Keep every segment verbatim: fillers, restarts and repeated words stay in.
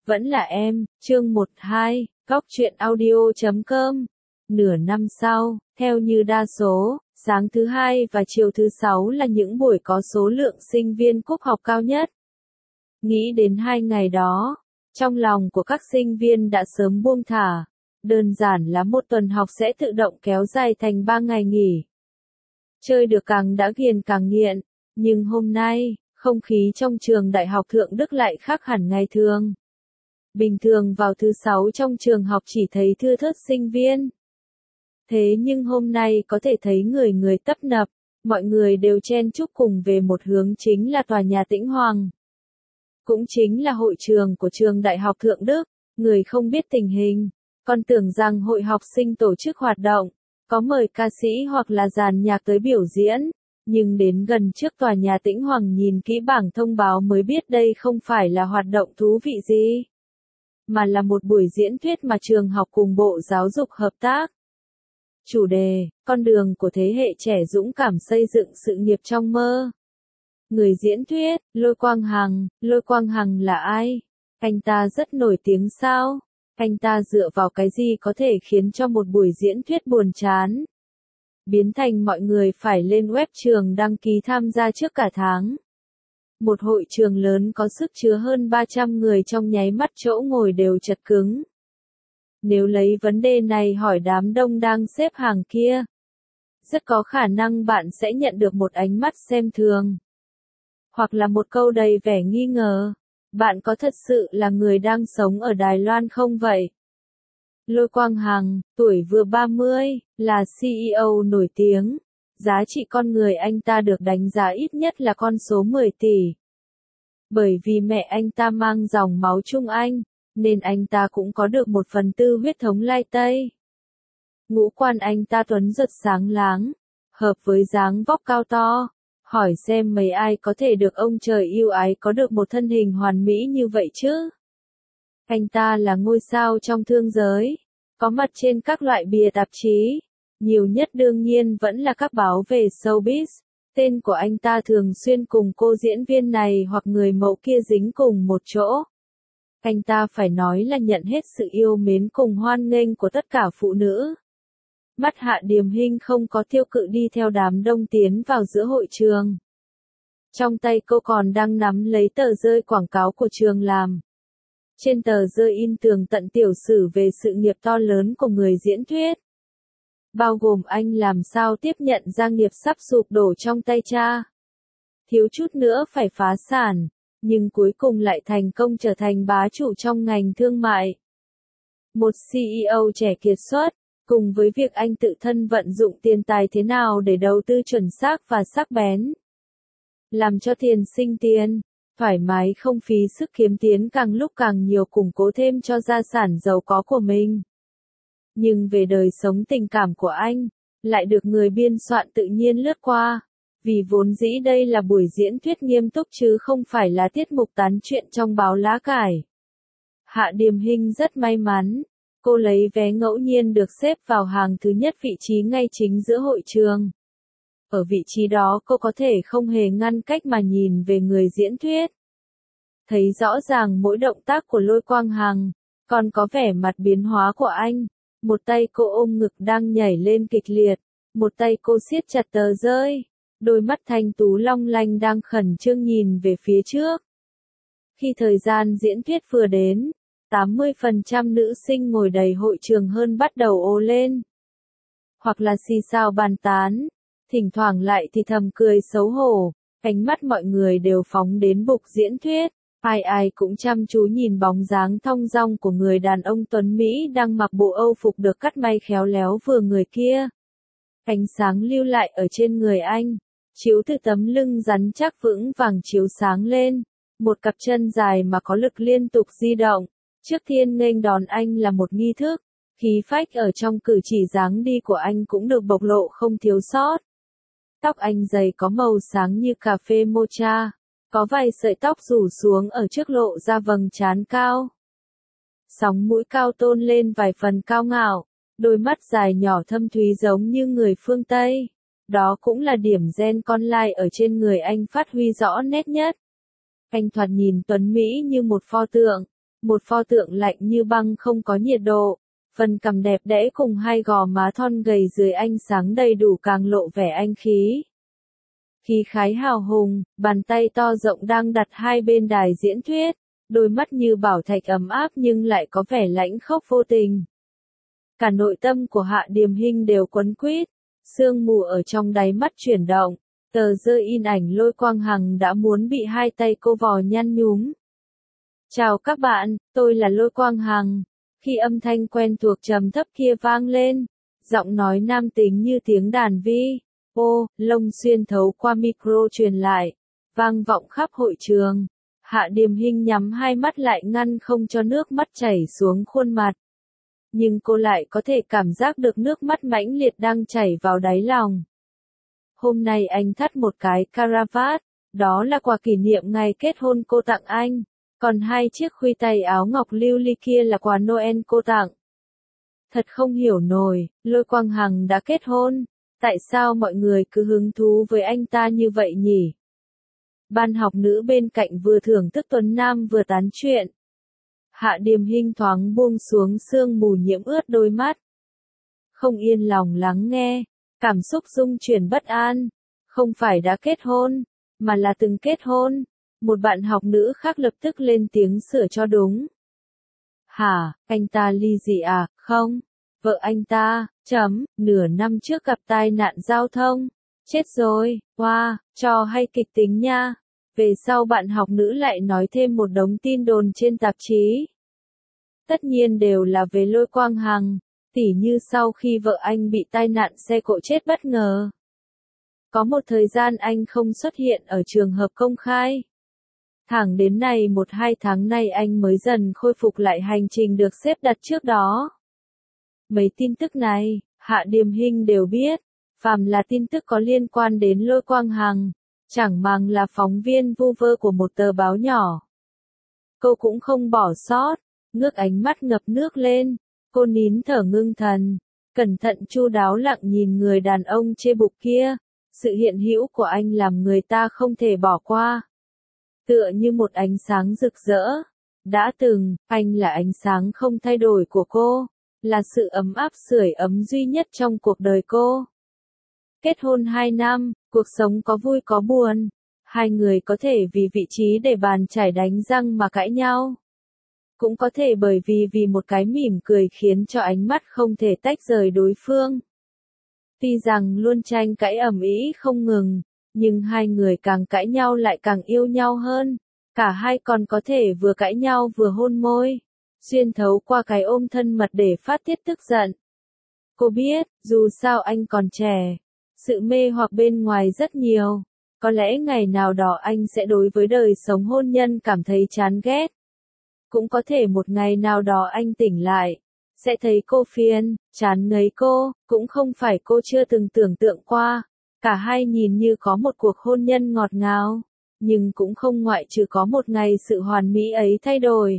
Vẫn là em, chương một hai, góc truyện audio chấm com. Nửa năm sau, theo như đa số, sáng thứ hai và chiều thứ sáu là những buổi có số lượng sinh viên cúp học cao nhất. Nghĩ đến hai ngày đó, trong lòng của các sinh viên đã sớm buông thả. Đơn giản là một tuần học sẽ tự động kéo dài thành ba ngày nghỉ. Chơi được càng đã ghiền càng nghiện, nhưng hôm nay, không khí trong trường Đại học Thượng Đức lại khác hẳn ngày thường. Bình thường vào thứ sáu trong trường học chỉ thấy thưa thớt sinh viên. Thế nhưng hôm nay có thể thấy người người tấp nập, mọi người đều chen chúc cùng về một hướng, chính là tòa nhà Tĩnh Hoàng. Cũng chính là hội trường của trường Đại học Thượng Đức. Người không biết tình hình, còn tưởng rằng hội học sinh tổ chức hoạt động, có mời ca sĩ hoặc là dàn nhạc tới biểu diễn. Nhưng đến gần trước tòa nhà Tĩnh Hoàng nhìn kỹ bảng thông báo mới biết đây không phải là hoạt động thú vị gì, mà là một buổi diễn thuyết mà trường học cùng Bộ Giáo dục hợp tác. Chủ đề, con đường của thế hệ trẻ dũng cảm xây dựng sự nghiệp trong mơ. Người diễn thuyết, Lôi Quang Hằng. Lôi Quang Hằng là ai? Anh ta rất nổi tiếng sao? Anh ta dựa vào cái gì có thể khiến cho một buổi diễn thuyết buồn chán biến thành mọi người phải lên web trường đăng ký tham gia trước cả tháng? Một hội trường lớn có sức chứa hơn ba trăm người trong nháy mắt chỗ ngồi đều chật cứng. Nếu lấy vấn đề này hỏi đám đông đang xếp hàng kia, rất có khả năng bạn sẽ nhận được một ánh mắt xem thường, hoặc là một câu đầy vẻ nghi ngờ. Bạn có thật sự là người đang sống ở Đài Loan không vậy? Lôi Quang Hằng, tuổi vừa ba mươi, là xê e ô nổi tiếng. Giá trị con người anh ta được đánh giá ít nhất là con số mười tỷ. Bởi vì mẹ anh ta mang dòng máu Trung Anh, nên anh ta cũng có được một phần tư huyết thống Lai Tây. Ngũ quan anh ta tuấn giật sáng láng, hợp với dáng vóc cao to. Hỏi xem mấy ai có thể được ông trời yêu ái có được một thân hình hoàn mỹ như vậy chứ? Anh ta là ngôi sao trong thương giới, có mặt trên các loại bìa tạp chí. Nhiều nhất đương nhiên vẫn là các báo về showbiz. Tên của anh ta thường xuyên cùng cô diễn viên này hoặc người mẫu kia dính cùng một chỗ. Anh ta phải nói là nhận hết sự yêu mến cùng hoan nghênh của tất cả phụ nữ. Mắt Hạ Điềm Hinh không có tiêu cự đi theo đám đông tiến vào giữa hội trường. Trong tay cô còn đang nắm lấy tờ rơi quảng cáo của trường làm. Trên tờ rơi in tường tận tiểu sử về sự nghiệp to lớn của người diễn thuyết, bao gồm anh làm sao tiếp nhận gia nghiệp sắp sụp đổ trong tay cha, thiếu chút nữa phải phá sản, nhưng cuối cùng lại thành công trở thành bá chủ trong ngành thương mại. Một xê e ô trẻ kiệt xuất, cùng với việc anh tự thân vận dụng tiền tài thế nào để đầu tư chuẩn xác và sắc bén, làm cho tiền sinh tiền, thoải mái không phí sức kiếm tiền, càng lúc càng nhiều củng cố thêm cho gia sản giàu có của mình. Nhưng về đời sống tình cảm của anh, lại được người biên soạn tự nhiên lướt qua, vì vốn dĩ đây là buổi diễn thuyết nghiêm túc chứ không phải là tiết mục tán chuyện trong báo lá cải. Hạ Điềm Hinh rất may mắn, cô lấy vé ngẫu nhiên được xếp vào hàng thứ nhất, vị trí ngay chính giữa hội trường. Ở vị trí đó cô có thể không hề ngăn cách mà nhìn về người diễn thuyết. Thấy rõ ràng mỗi động tác của Lôi Quang Hằng, còn có vẻ mặt biến hóa của anh. Một tay cô ôm ngực đang nhảy lên kịch liệt, một tay cô siết chặt tờ rơi, đôi mắt thanh tú long lanh đang khẩn trương nhìn về phía trước. Khi thời gian diễn thuyết vừa đến, tám mươi phần trăm nữ sinh ngồi đầy hội trường hơn bắt đầu ồ lên, hoặc là xì xào bàn tán, thỉnh thoảng lại thì thầm cười xấu hổ. Ánh mắt mọi người đều phóng đến bục diễn thuyết, ai ai cũng chăm chú nhìn bóng dáng thong dong của người đàn ông tuấn Mỹ đang mặc bộ Âu phục được cắt may khéo léo vừa người kia. Ánh sáng lưu lại ở trên người anh, chiếu từ tấm lưng rắn chắc vững vàng chiếu sáng lên, một cặp chân dài mà có lực liên tục di động. Trước tiên nghênh đón anh là một nghi thức, khí phách ở trong cử chỉ dáng đi của anh cũng được bộc lộ không thiếu sót. Tóc anh dày có màu sáng như cà phê mocha, có vài sợi tóc rủ xuống ở trước lộ ra vầng trán cao. Sóng mũi cao tôn lên vài phần cao ngạo, đôi mắt dài nhỏ thâm thúy giống như người phương Tây. Đó cũng là điểm gen con lai ở trên người anh phát huy rõ nét nhất. Anh thoạt nhìn tuấn Mỹ như một pho tượng, một pho tượng lạnh như băng không có nhiệt độ. Phần cằm đẹp đẽ cùng hai gò má thon gầy dưới ánh sáng đầy đủ càng lộ vẻ anh khí. Khí khái hào hùng, bàn tay to rộng đang đặt hai bên đài diễn thuyết, đôi mắt như bảo thạch ấm áp nhưng lại có vẻ lãnh khốc vô tình. Cả nội tâm của Hạ Điềm Hinh đều quấn quýt, sương mù ở trong đáy mắt chuyển động, tờ rơi in ảnh Lôi Quang Hằng đã muốn bị hai tay cô vò nhăn nhúm. Chào các bạn, tôi là Lôi Quang Hằng. Khi âm thanh quen thuộc trầm thấp kia vang lên, giọng nói nam tính như tiếng đàn vi, ô, lông xuyên thấu qua micro truyền lại, vang vọng khắp hội trường. Hạ Điềm Hinh nhắm hai mắt lại ngăn không cho nước mắt chảy xuống khuôn mặt. Nhưng cô lại có thể cảm giác được nước mắt mãnh liệt đang chảy vào đáy lòng. Hôm nay anh thắt một cái caravat, đó là quà kỷ niệm ngày kết hôn cô tặng anh. Còn hai chiếc khuy tay áo ngọc lưu ly kia là quà Noel cô tặng. Thật không hiểu nổi, Lôi Quang Hằng đã kết hôn, tại sao mọi người cứ hứng thú với anh ta như vậy nhỉ? Ban học nữ bên cạnh vừa thưởng thức Tuấn Nam vừa tán chuyện. Hạ Điềm Hinh thoáng buông xuống sương mù nhiễm ướt đôi mắt. Không yên lòng lắng nghe, cảm xúc rung chuyển bất an, không phải đã kết hôn, mà là từng kết hôn. Một bạn học nữ khác lập tức lên tiếng sửa cho đúng. Hả, anh ta ly dị à, không? Vợ anh ta, chấm, nửa năm trước gặp tai nạn giao thông. Chết rồi, wow, trò hay kịch tính nha. Về sau bạn học nữ lại nói thêm một đống tin đồn trên tạp chí. Tất nhiên đều là về Lôi Quang Hằng, tỉ như sau khi vợ anh bị tai nạn xe cộ chết bất ngờ. Có một thời gian anh không xuất hiện ở trường hợp công khai. Thẳng đến nay một hai tháng nay anh mới dần khôi phục lại hành trình được xếp đặt trước đó. Mấy tin tức này, Hạ Điềm Hinh đều biết, phàm là tin tức có liên quan đến Lôi Quang Hằng, chẳng màng là phóng viên vu vơ của một tờ báo nhỏ. Cô cũng không bỏ sót, ngước ánh mắt ngập nước lên, cô nín thở ngưng thần, cẩn thận chu đáo lặng nhìn người đàn ông chê bục kia, sự hiện hữu của anh làm người ta không thể bỏ qua. Tựa như một ánh sáng rực rỡ. Đã từng, anh là ánh sáng không thay đổi của cô, là sự ấm áp sưởi ấm duy nhất trong cuộc đời cô. Kết hôn hai năm, cuộc sống có vui có buồn. Hai người có thể vì vị trí để bàn chải đánh răng mà cãi nhau. Cũng có thể bởi vì vì một cái mỉm cười khiến cho ánh mắt không thể tách rời đối phương. Tuy rằng luôn tranh cãi ầm ĩ không ngừng, nhưng hai người càng cãi nhau lại càng yêu nhau hơn. Cả hai còn có thể vừa cãi nhau vừa hôn môi, xuyên thấu qua cái ôm thân mật để phát tiết tức giận. Cô biết, dù sao anh còn trẻ, sự mê hoặc bên ngoài rất nhiều. Có lẽ ngày nào đó anh sẽ đối với đời sống hôn nhân cảm thấy chán ghét. Cũng có thể một ngày nào đó anh tỉnh lại, sẽ thấy cô phiền, chán ngấy cô, cũng không phải cô chưa từng tưởng tượng qua. Cả hai nhìn như có một cuộc hôn nhân ngọt ngào, nhưng cũng không ngoại trừ có một ngày sự hoàn mỹ ấy thay đổi.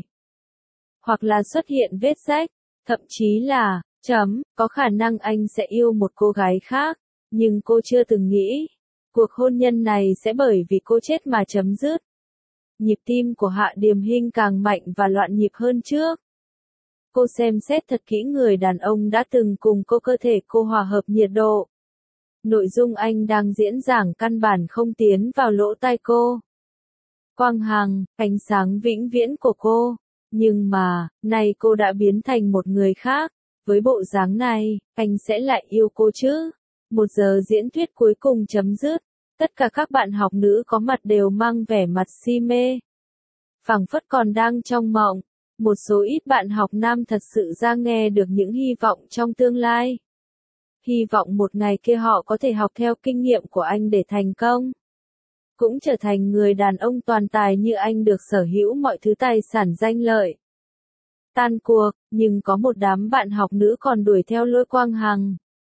Hoặc là xuất hiện vết rách, thậm chí là, chấm, có khả năng anh sẽ yêu một cô gái khác, nhưng cô chưa từng nghĩ, cuộc hôn nhân này sẽ bởi vì cô chết mà chấm dứt. Nhịp tim của Hạ Điềm Hinh càng mạnh và loạn nhịp hơn trước. Cô xem xét thật kỹ người đàn ông đã từng cùng cô, cơ thể cô hòa hợp nhiệt độ. Nội dung anh đang diễn giảng căn bản không tiến vào lỗ tai cô. Quang Hằng, ánh sáng vĩnh viễn của cô. Nhưng mà, nay cô đã biến thành một người khác. Với bộ dáng này, anh sẽ lại yêu cô chứ? Một giờ diễn thuyết cuối cùng chấm dứt. Tất cả các bạn học nữ có mặt đều mang vẻ mặt si mê. Phảng phất còn đang trong mộng. Một số ít bạn học nam thật sự ra nghe được những hy vọng trong tương lai. Hy vọng một ngày kia họ có thể học theo kinh nghiệm của anh để thành công. Cũng trở thành người đàn ông toàn tài như anh được sở hữu mọi thứ tài sản danh lợi. Tan cuộc, nhưng có một đám bạn học nữ còn đuổi theo Lôi Quang Hằng.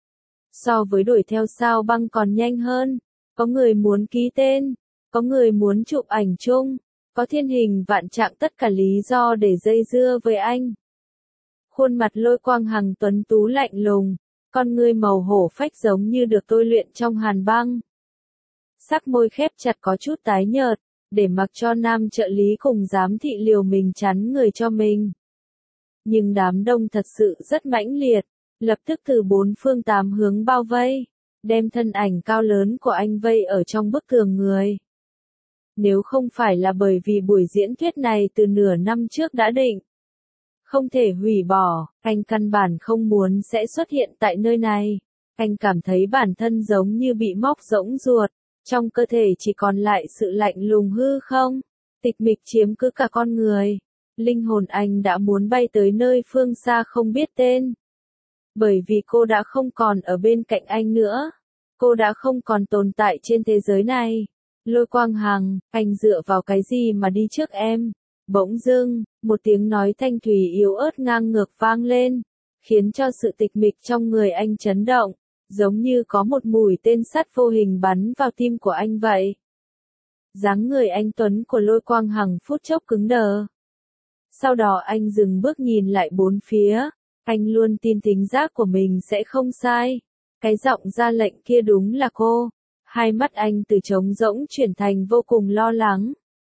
So với đuổi theo sao băng còn nhanh hơn. Có người muốn ký tên, có người muốn chụp ảnh chung, có thiên hình vạn trạng tất cả lý do để dây dưa với anh. Khuôn mặt Lôi Quang Hằng tuấn tú lạnh lùng, con ngươi màu hổ phách giống như được tôi luyện trong hàn băng. Sắc môi khép chặt có chút tái nhợt, để mặc cho nam trợ lý cùng giám thị liều mình chắn người cho mình. Nhưng đám đông thật sự rất mãnh liệt, lập tức từ bốn phương tám hướng bao vây, đem thân ảnh cao lớn của anh vây ở trong bức tường người. Nếu không phải là bởi vì buổi diễn thuyết này từ nửa năm trước đã định, không thể hủy bỏ, anh căn bản không muốn sẽ xuất hiện tại nơi này. Anh cảm thấy bản thân giống như bị móc rỗng ruột, trong cơ thể chỉ còn lại sự lạnh lùng hư không, tịch mịch chiếm cứ cả con người. Linh hồn anh đã muốn bay tới nơi phương xa không biết tên. Bởi vì cô đã không còn ở bên cạnh anh nữa. Cô đã không còn tồn tại trên thế giới này. Lôi Quang Hằng, anh dựa vào cái gì mà đi trước em? Bỗng dưng, một tiếng nói thanh thủy yếu ớt ngang ngược vang lên, khiến cho sự tịch mịch trong người anh chấn động, giống như có một mũi tên sắt vô hình bắn vào tim của anh vậy. Dáng người anh tuấn của Lôi Quang Hằng phút chốc cứng đờ. Sau đó anh dừng bước nhìn lại bốn phía, anh luôn tin thính giác của mình sẽ không sai. Cái giọng ra lệnh kia đúng là cô. Hai mắt anh từ trống rỗng chuyển thành vô cùng lo lắng.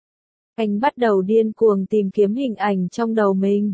Anh bắt đầu điên cuồng tìm kiếm hình ảnh trong đầu mình.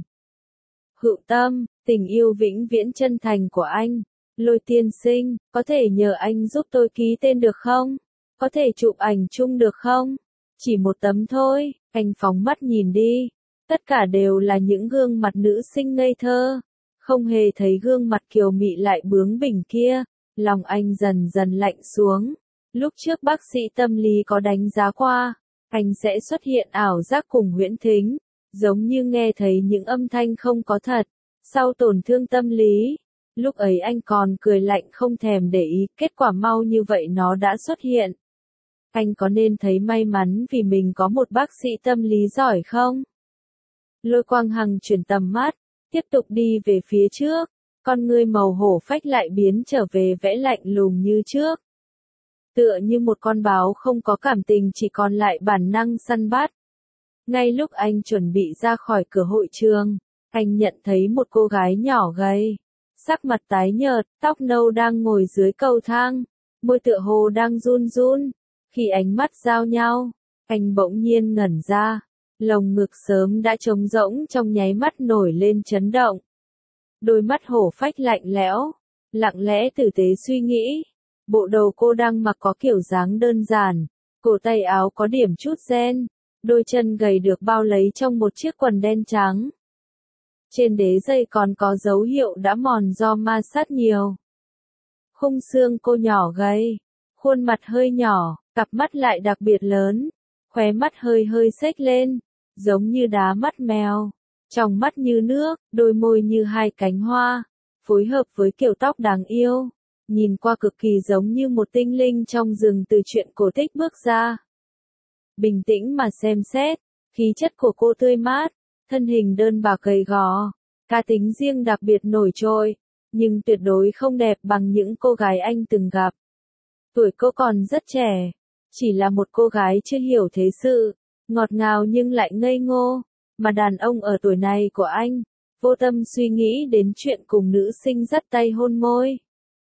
Hữu Tâm, tình yêu vĩnh viễn chân thành của anh. Lôi tiên sinh, có thể nhờ anh giúp tôi ký tên được không? Có thể chụp ảnh chung được không? Chỉ một tấm thôi, anh phóng mắt nhìn đi. Tất cả đều là những gương mặt nữ sinh ngây thơ. Không hề thấy gương mặt kiều mị lại bướng bỉnh kia. Lòng anh dần dần lạnh xuống. Lúc trước bác sĩ tâm lý có đánh giá qua, anh sẽ xuất hiện ảo giác cùng huyễn thính, giống như nghe thấy những âm thanh không có thật, sau tổn thương tâm lý. Lúc ấy anh còn cười lạnh không thèm để ý, kết quả mau như vậy nó đã xuất hiện. Anh có nên thấy may mắn vì mình có một bác sĩ tâm lý giỏi không? Lôi Quang Hằng chuyển tầm mắt, tiếp tục đi về phía trước, con ngươi màu hổ phách lại biến trở về vẻ lạnh lùng như trước. Tựa như một con báo không có cảm tình chỉ còn lại bản năng săn bắt. Ngay lúc anh chuẩn bị ra khỏi cửa hội trường, anh nhận thấy một cô gái nhỏ gầy, sắc mặt tái nhợt, tóc nâu đang ngồi dưới cầu thang, môi tựa hồ đang run run. Khi ánh mắt giao nhau, anh bỗng nhiên ngẩn ra, lồng ngực sớm đã trống rỗng trong nháy mắt nổi lên chấn động. Đôi mắt hổ phách lạnh lẽo, lặng lẽ tử tế suy nghĩ. Bộ đồ cô đang mặc có kiểu dáng đơn giản, cổ tay áo có điểm chút ren, đôi chân gầy được bao lấy trong một chiếc quần đen trắng. Trên đế giày còn có dấu hiệu đã mòn do ma sát nhiều. Khung xương cô nhỏ gầy, khuôn mặt hơi nhỏ, cặp mắt lại đặc biệt lớn, khóe mắt hơi hơi xếch lên, giống như đá mắt mèo, tròng mắt như nước, đôi môi như hai cánh hoa, phối hợp với kiểu tóc đáng yêu. Nhìn qua cực kỳ giống như một tinh linh trong rừng từ truyện cổ tích bước ra. Bình tĩnh mà xem xét, khí chất của cô tươi mát, thân hình đơn bạc gầy gò, cá tính riêng đặc biệt nổi trội, nhưng tuyệt đối không đẹp bằng những cô gái anh từng gặp. Tuổi cô còn rất trẻ, chỉ là một cô gái chưa hiểu thế sự, ngọt ngào nhưng lại ngây ngô, mà đàn ông ở tuổi này của anh, vô tâm suy nghĩ đến chuyện cùng nữ sinh dắt tay hôn môi.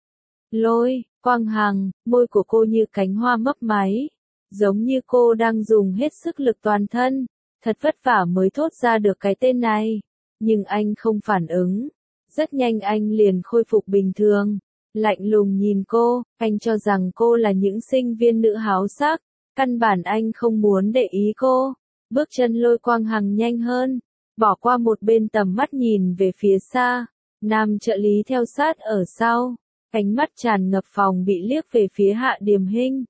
Lôi Quang Hằng, môi của cô như cánh hoa mấp máy, giống như cô đang dùng hết sức lực toàn thân, thật vất vả mới thốt ra được cái tên này, nhưng anh không phản ứng, rất nhanh anh liền khôi phục bình thường, lạnh lùng nhìn cô, anh cho rằng cô là những sinh viên nữ háo sắc, căn bản anh không muốn để ý cô, bước chân Lôi Quang Hằng nhanh hơn, bỏ qua một bên tầm mắt nhìn về phía xa, nam trợ lý theo sát ở sau. Ánh mắt tràn ngập phòng bị liếc về phía Hạ Điềm Hinh.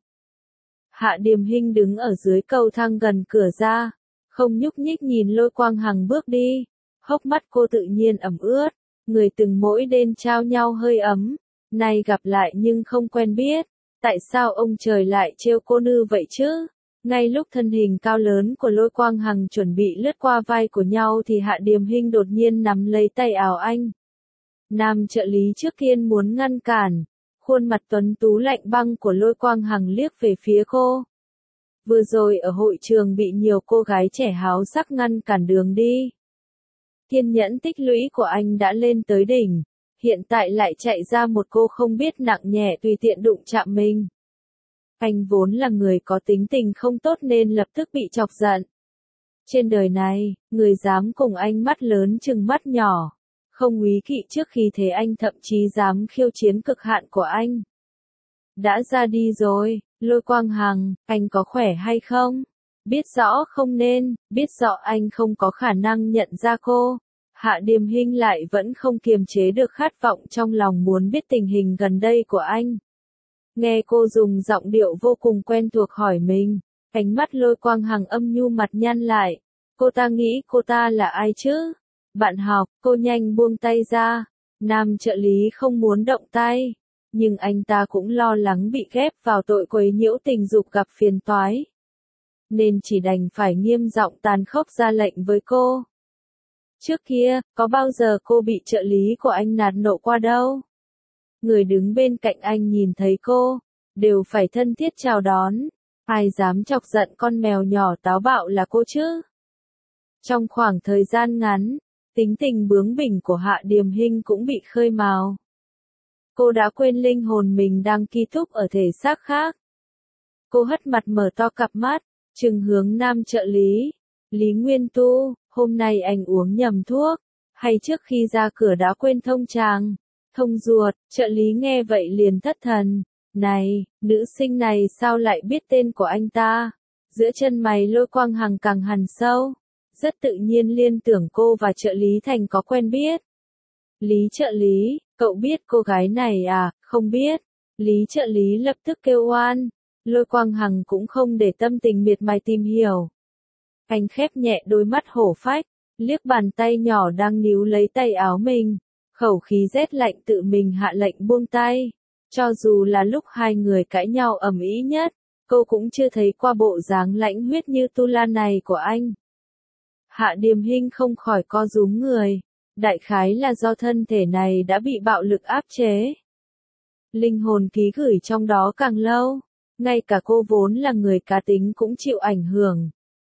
Hạ Điềm Hinh đứng ở dưới cầu thang gần cửa ra, không nhúc nhích nhìn Lôi Quang Hằng bước đi, hốc mắt cô tự nhiên ẩm ướt, người từng mỗi đêm trao nhau hơi ấm, nay gặp lại nhưng không quen biết, tại sao ông trời lại trêu cô nư vậy chứ? Ngay lúc thân hình cao lớn của Lôi Quang Hằng chuẩn bị lướt qua vai của nhau thì Hạ Điềm Hinh đột nhiên nắm lấy tay áo anh. Nam trợ lý trước tiên muốn ngăn cản, khuôn mặt tuấn tú lạnh băng của Lôi Quang Hằng liếc về phía cô. Vừa rồi ở hội trường bị nhiều cô gái trẻ háo sắc ngăn cản đường đi. Kiên nhẫn tích lũy của anh đã lên tới đỉnh, hiện tại lại chạy ra một cô không biết nặng nhẹ tùy tiện đụng chạm mình. Anh vốn là người có tính tình không tốt nên lập tức bị chọc giận. Trên đời này, người dám cùng anh mắt lớn chừng mắt nhỏ. Không úy kỵ trước khi thế anh thậm chí dám khiêu chiến cực hạn của anh. Đã ra đi rồi, Lôi Quang Hằng, anh có khỏe hay không? Biết rõ không nên, biết rõ anh không có khả năng nhận ra cô. Hạ Điềm Hinh lại vẫn không kiềm chế được khát vọng trong lòng muốn biết tình hình gần đây của anh. Nghe cô dùng giọng điệu vô cùng quen thuộc hỏi mình, ánh mắt Lôi Quang Hằng âm nhu mặt nhăn lại. Cô ta nghĩ cô ta là ai chứ? Bạn học, cô nhanh buông tay ra. Nam trợ lý không muốn động tay, nhưng anh ta cũng lo lắng bị ghép vào tội quấy nhiễu tình dục gặp phiền toái. Nên chỉ đành phải nghiêm giọng tàn khốc ra lệnh với cô. Trước kia, có bao giờ cô bị trợ lý của anh nạt nộ qua đâu? Người đứng bên cạnh anh nhìn thấy cô, đều phải thân thiết chào đón. Ai dám chọc giận con mèo nhỏ táo bạo là cô chứ? Trong khoảng thời gian ngắn, tính tình bướng bỉnh của Hạ Điềm Hinh cũng bị khơi mào. Cô đã quên linh hồn mình đang ký túc ở thể xác khác. Cô hất mặt mở to cặp mắt, trừng hướng nam trợ lý. Lý Nguyên Tu, hôm nay anh uống nhầm thuốc, hay trước khi ra cửa đã quên thông tràng, thông ruột, trợ lý nghe vậy liền thất thần. Này, nữ sinh này sao lại biết tên của anh ta? Giữa chân mày Lôi Quang Hằng càng hằn sâu. Rất tự nhiên liên tưởng cô và trợ lý Thành có quen biết. Lý trợ lý, cậu biết cô gái này à? Không biết. Lý trợ lý lập tức kêu oan. Lôi Quang Hằng cũng không để tâm tình miệt mài tìm hiểu. Anh khép nhẹ đôi mắt hổ phách, liếc bàn tay nhỏ đang níu lấy tay áo mình. Khẩu khí rét lạnh tự mình hạ lệnh buông tay. Cho dù là lúc hai người cãi nhau ầm ĩ nhất, cô cũng chưa thấy qua bộ dáng lãnh huyết như tu la này của anh. Hạ Điềm Hinh không khỏi co rúm người. Đại khái là do thân thể này đã bị bạo lực áp chế. Linh hồn ký gửi trong đó càng lâu, ngay cả cô vốn là người cá tính cũng chịu ảnh hưởng.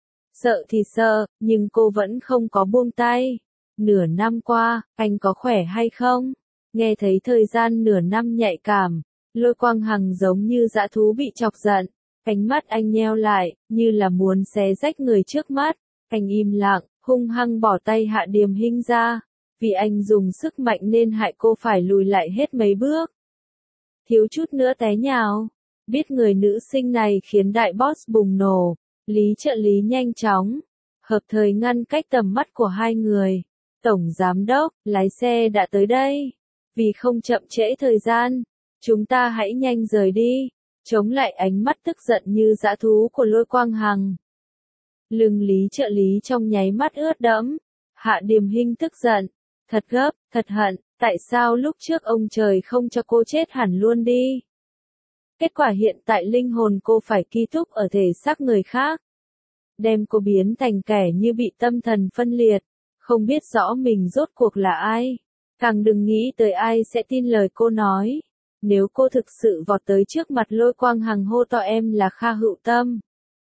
Sợ thì sợ, nhưng cô vẫn không có buông tay. Nửa năm qua, anh có khỏe hay không? Nghe thấy thời gian nửa năm nhạy cảm, Lôi Quang Hằng giống như dã thú bị chọc giận. Ánh mắt anh nheo lại, như là muốn xé rách người trước mắt. Anh im lặng, hung hăng bỏ tay Hạ Điềm Hinh ra. Vì anh dùng sức mạnh nên hại cô phải lùi lại hết mấy bước. Thiếu chút nữa té nhào. Biết người nữ sinh này khiến đại boss bùng nổ. Lý trợ lý nhanh chóng, hợp thời ngăn cách tầm mắt của hai người. Tổng giám đốc, lái xe đã tới đây. Vì không chậm trễ thời gian, chúng ta hãy nhanh rời đi. Chống lại ánh mắt tức giận như dã thú của Lôi Quang Hằng. Lưng Lý trợ lý trong nháy mắt ướt đẫm. Hạ Điềm Hinh tức giận, thật gấp, thật hận, tại sao lúc trước ông trời không cho cô chết hẳn luôn đi? Kết quả hiện tại linh hồn cô phải ký túc ở thể xác người khác. Đem cô biến thành kẻ như bị tâm thần phân liệt, không biết rõ mình rốt cuộc là ai. Càng đừng nghĩ tới ai sẽ tin lời cô nói. Nếu cô thực sự vọt tới trước mặt Lôi Quang Hằng hô to em là Kha Hữu Tâm.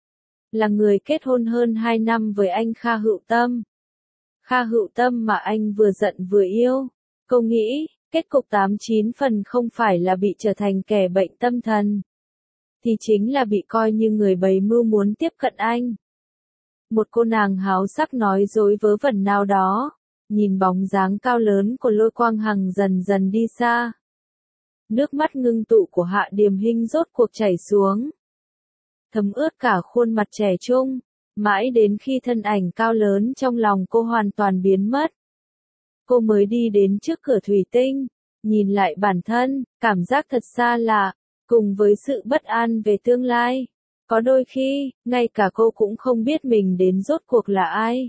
Là người kết hôn hơn hai năm với anh Kha Hữu Tâm. Kha Hữu Tâm mà anh vừa giận vừa yêu. Cô nghĩ, kết cục tám chín phần không phải là bị trở thành kẻ bệnh tâm thần, thì chính là bị coi như người bày mưu muốn tiếp cận anh. Một cô nàng háo sắc nói dối vớ vẩn nào đó, nhìn bóng dáng cao lớn của Lôi Quang Hằng dần dần đi xa. Nước mắt ngưng tụ của Hạ Điềm Hinh rốt cuộc chảy xuống. Thấm ướt cả khuôn mặt trẻ trung, mãi đến khi thân ảnh cao lớn trong lòng cô hoàn toàn biến mất. Cô mới đi đến trước cửa thủy tinh, nhìn lại bản thân, cảm giác thật xa lạ, cùng với sự bất an về tương lai. Có đôi khi, ngay cả cô cũng không biết mình đến rốt cuộc là ai.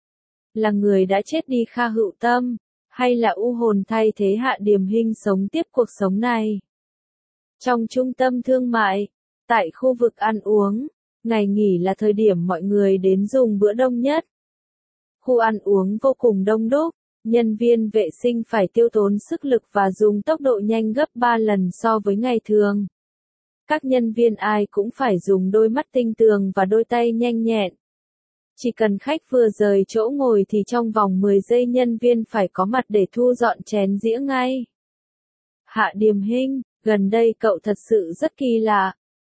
Là người đã chết đi Kha Hữu Tâm, hay là u hồn thay thế Hạ Điềm Hinh sống tiếp cuộc sống này. Trong trung tâm thương mại, tại khu vực ăn uống, ngày nghỉ là thời điểm mọi người đến dùng bữa đông nhất. Khu ăn uống vô cùng đông đúc. Nhân viên vệ sinh phải tiêu tốn sức lực và dùng tốc độ nhanh gấp ba lần so với ngày thường. Các nhân viên ai cũng phải dùng đôi mắt tinh tường và đôi tay nhanh nhẹn. Chỉ cần khách vừa rời chỗ ngồi thì trong vòng mười giây nhân viên phải có mặt để thu dọn chén dĩa ngay. Hạ Điềm Hinh, gần đây cậu thật sự rất kỳ lạ.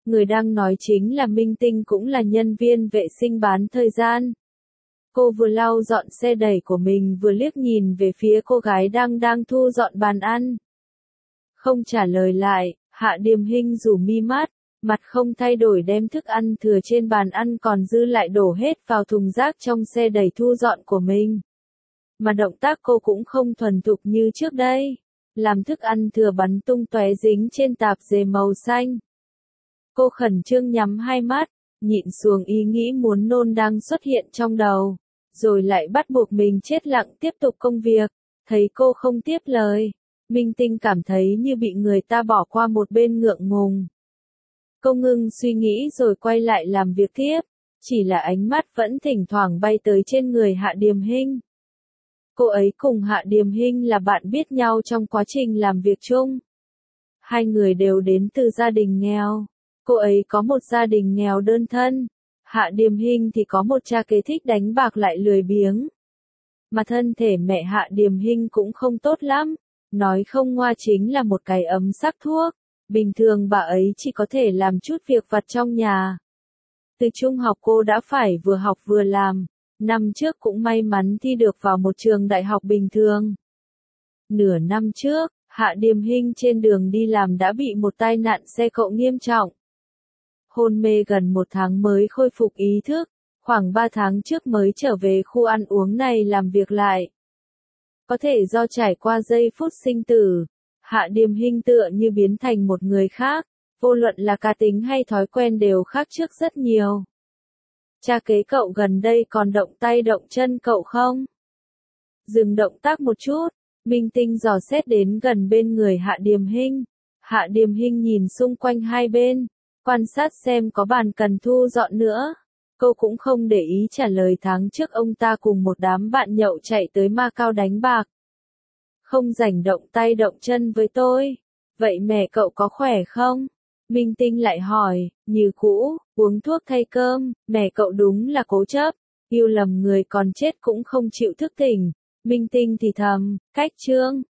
Người đang nói chính là Minh Tinh, cũng là nhân viên vệ sinh bán thời gian. Cô vừa lau dọn xe đẩy của mình vừa liếc nhìn về phía cô gái đang đang thu dọn bàn ăn. Không trả lời lại, Hạ Điềm Hinh rủ mi mắt, mặt không thay đổi đem thức ăn thừa trên bàn ăn còn dư lại đổ hết vào thùng rác trong xe đẩy thu dọn của mình. Mà động tác cô cũng không thuần thục như trước đây, làm thức ăn thừa bắn tung tóe dính trên tạp dề màu xanh. Cô khẩn trương nhắm hai mắt, nhịn xuống ý nghĩ muốn nôn đang xuất hiện trong đầu, rồi lại bắt buộc mình chết lặng tiếp tục công việc. Thấy cô không tiếp lời, Minh Tinh cảm thấy như bị người ta bỏ qua một bên ngượng ngùng. Cô ngưng suy nghĩ rồi quay lại làm việc tiếp, chỉ là ánh mắt vẫn thỉnh thoảng bay tới trên người Hạ Điềm Hinh. Cô ấy cùng Hạ Điềm Hinh là bạn biết nhau trong quá trình làm việc chung. Hai người đều đến từ gia đình nghèo. Cô ấy có một gia đình nghèo đơn thân. Hạ Điềm Hinh thì có một cha kế thích đánh bạc lại lười biếng. Mà thân thể mẹ Hạ Điềm Hinh cũng không tốt lắm. Nói không ngoa chính là một cái ấm sắc thuốc. Bình thường bà ấy chỉ có thể làm chút việc vặt trong nhà. Từ trung học cô đã phải vừa học vừa làm. Năm trước cũng may mắn thi được vào một trường đại học bình thường. Nửa năm trước, Hạ Điềm Hinh trên đường đi làm đã bị một tai nạn xe cộ nghiêm trọng. Hôn mê gần một tháng mới khôi phục ý thức, khoảng ba tháng trước mới trở về khu ăn uống này làm việc lại. Có thể do trải qua giây phút sinh tử, Hạ Điềm Hinh tựa như biến thành một người khác, vô luận là cá tính hay thói quen đều khác trước rất nhiều. Cha kế cậu gần đây còn động tay động chân cậu không? Dừng động tác một chút, Minh Tinh dò xét đến gần bên người Hạ Điềm Hinh. Hạ Điềm Hinh nhìn xung quanh hai bên, quan sát xem có bàn cần thu dọn nữa. Cô cũng không để ý trả lời tháng trước ông ta cùng một đám bạn nhậu chạy tới Macau đánh bạc. Không rảnh động tay động chân với tôi. Vậy mẹ cậu có khỏe không? Minh Tinh lại hỏi, như cũ, uống thuốc thay cơm, mẹ cậu đúng là cố chấp, yêu lầm người còn chết cũng không chịu thức tỉnh. Minh Tinh thì thầm, cách chương.